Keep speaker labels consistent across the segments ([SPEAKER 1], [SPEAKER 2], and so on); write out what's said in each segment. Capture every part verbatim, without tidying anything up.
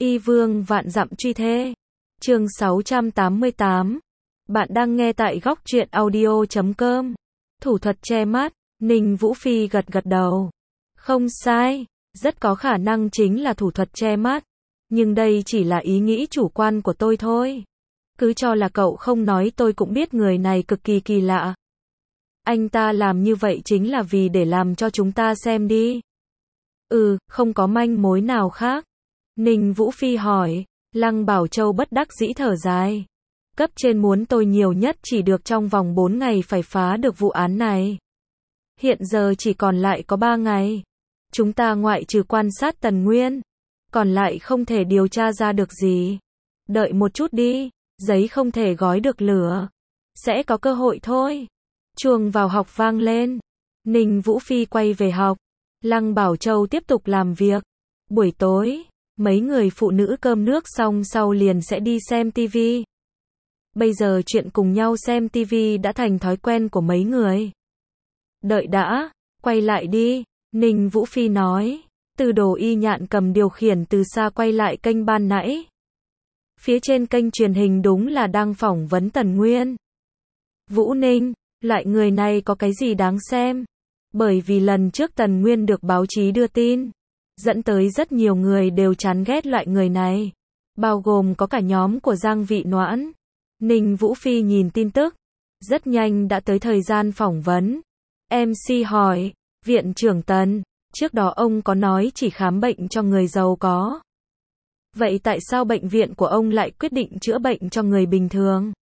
[SPEAKER 1] Y vương vạn dặm truy thê. Chương sáu trăm tám mươi tám. Bạn đang nghe tại góc truyện audio chấm com. Thủ thuật che mắt, Ninh Vũ Phi gật gật đầu. Không sai, rất có khả năng chính là thủ thuật che mắt. Nhưng đây chỉ là ý nghĩ chủ quan của tôi thôi. Cứ cho là cậu không nói tôi cũng biết người này cực kỳ kỳ lạ. Anh ta làm như vậy chính là vì để làm cho chúng ta xem đi. Ừ, không có manh mối nào khác. Ninh Vũ Phi hỏi. Lăng Bảo Châu bất đắc dĩ thở dài. Cấp trên muốn tôi nhiều nhất chỉ được trong vòng bốn ngày phải phá được vụ án này. Hiện giờ chỉ còn lại có ba ngày. Chúng ta ngoại trừ quan sát Tần Nguyên, còn lại không thể điều tra ra được gì. Đợi một chút đi, giấy không thể gói được lửa. Sẽ có cơ hội thôi. Chuông vào học vang lên. Ninh Vũ Phi quay về học. Lăng Bảo Châu tiếp tục làm việc. Buổi tối, mấy người phụ nữ cơm nước xong sau liền sẽ đi xem tivi. Bây giờ chuyện cùng nhau xem tivi đã thành thói quen của mấy người. Đợi đã, quay lại đi, Ninh Vũ Phi nói. Từ Đồ Y Nhạn cầm điều khiển từ xa quay lại kênh ban nãy. Phía trên kênh truyền hình đúng là đang phỏng vấn Tần Nguyên. Vũ Ninh, loại người này có cái gì đáng xem? Bởi vì lần trước Tần Nguyên được báo chí đưa tin, dẫn tới rất nhiều người đều chán ghét loại người này. Bao gồm có cả nhóm của Giang Vị Noãn. Ninh Vũ Phi nhìn tin tức. Rất nhanh đã tới thời gian phỏng vấn. em xê hỏi, Viện trưởng Tần, trước đó ông có nói chỉ khám bệnh cho người giàu có. Vậy tại sao bệnh viện của ông lại quyết định chữa bệnh cho người bình thường?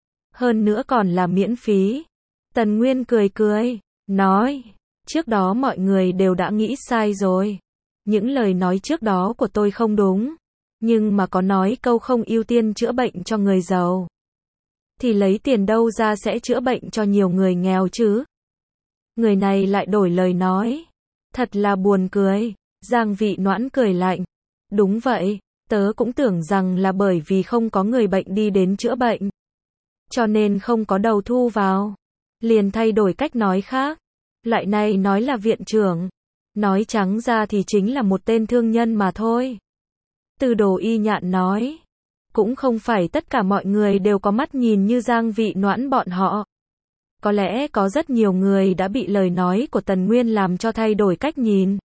[SPEAKER 1] Hơn nữa còn là miễn phí. Tần Nguyên cười cười, nói, trước đó mọi người đều đã nghĩ sai rồi. Những lời nói trước đó của tôi không đúng. Nhưng mà có nói câu không ưu tiên chữa bệnh cho người giàu. Thì lấy tiền đâu ra sẽ chữa bệnh cho nhiều người nghèo chứ? Người này lại đổi lời nói. Thật là buồn cười. Giang Vị Noãn cười lạnh. Đúng vậy, tớ cũng tưởng rằng là bởi vì không có người bệnh đi đến chữa bệnh. Cho nên không có đầu thu vào. Liền thay đổi cách nói khác. Loại này nói là viện trưởng. Nói trắng ra thì chính là một tên thương nhân mà thôi. Từ Đồ Y Nhạn nói. Cũng không phải tất cả mọi người đều có mắt nhìn như Giang Vị Noãn bọn họ. Có lẽ có rất nhiều người đã bị lời nói của Tần Nguyên làm cho thay đổi cách nhìn.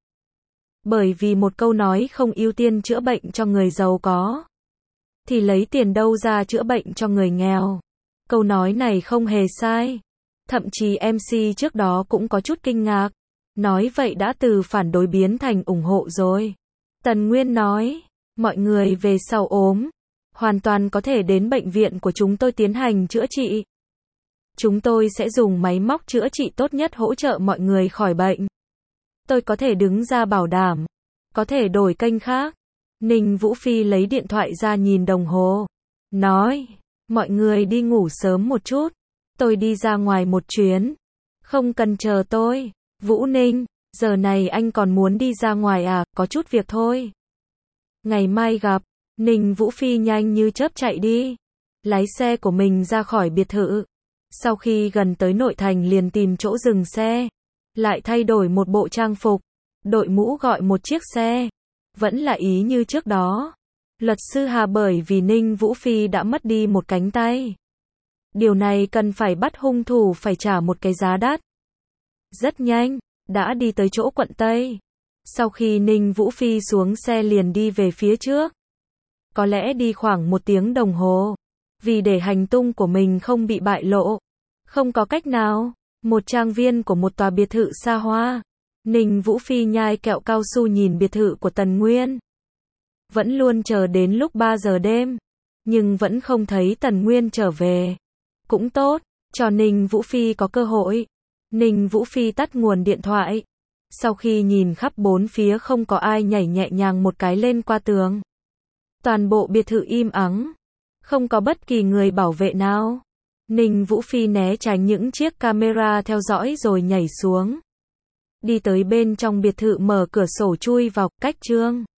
[SPEAKER 1] Bởi vì một câu nói không ưu tiên chữa bệnh cho người giàu có. Thì lấy tiền đâu ra chữa bệnh cho người nghèo. Câu nói này không hề sai. Thậm chí em xê trước đó cũng có chút kinh ngạc. Nói vậy đã từ phản đối biến thành ủng hộ rồi. Tần Nguyên nói, mọi người về sau ốm, hoàn toàn có thể đến bệnh viện của chúng tôi tiến hành chữa trị. Chúng tôi sẽ dùng máy móc chữa trị tốt nhất hỗ trợ mọi người khỏi bệnh. Tôi có thể đứng ra bảo đảm. Có thể đổi kênh khác. Ninh Vũ Phi lấy điện thoại ra nhìn đồng hồ. Nói, mọi người đi ngủ sớm một chút. Tôi đi ra ngoài một chuyến. Không cần chờ tôi. Vũ Ninh, giờ này anh còn muốn đi ra ngoài à, có chút việc thôi. Ngày mai gặp. Ninh Vũ Phi nhanh như chớp chạy đi. Lái xe của mình ra khỏi biệt thự. Sau khi gần tới nội thành liền tìm chỗ dừng xe. Lại thay đổi một bộ trang phục. Đội mũ gọi một chiếc xe. Vẫn là ý như trước đó. Luật sư Hà bởi vì Ninh Vũ Phi đã mất đi một cánh tay. Điều này cần phải bắt hung thủ phải trả một cái giá đắt. Rất nhanh, đã đi tới chỗ quận Tây. Sau khi Ninh Vũ Phi xuống xe liền đi về phía trước. Có lẽ đi khoảng một tiếng đồng hồ. Vì để hành tung của mình không bị bại lộ. Không có cách nào. Một trang viên của một tòa biệt thự xa hoa. Ninh Vũ Phi nhai kẹo cao su nhìn biệt thự của Tần Nguyên. Vẫn luôn chờ đến lúc ba giờ đêm. Nhưng vẫn không thấy Tần Nguyên trở về. Cũng tốt, cho Ninh Vũ Phi có cơ hội. Ninh Vũ Phi tắt nguồn điện thoại. Sau khi nhìn khắp bốn phía không có ai nhảy nhẹ nhàng một cái lên qua tường. Toàn bộ biệt thự im ắng. Không có bất kỳ người bảo vệ nào. Ninh Vũ Phi né tránh những chiếc camera theo dõi rồi nhảy xuống. Đi tới bên trong biệt thự mở cửa sổ chui vào, cách Trương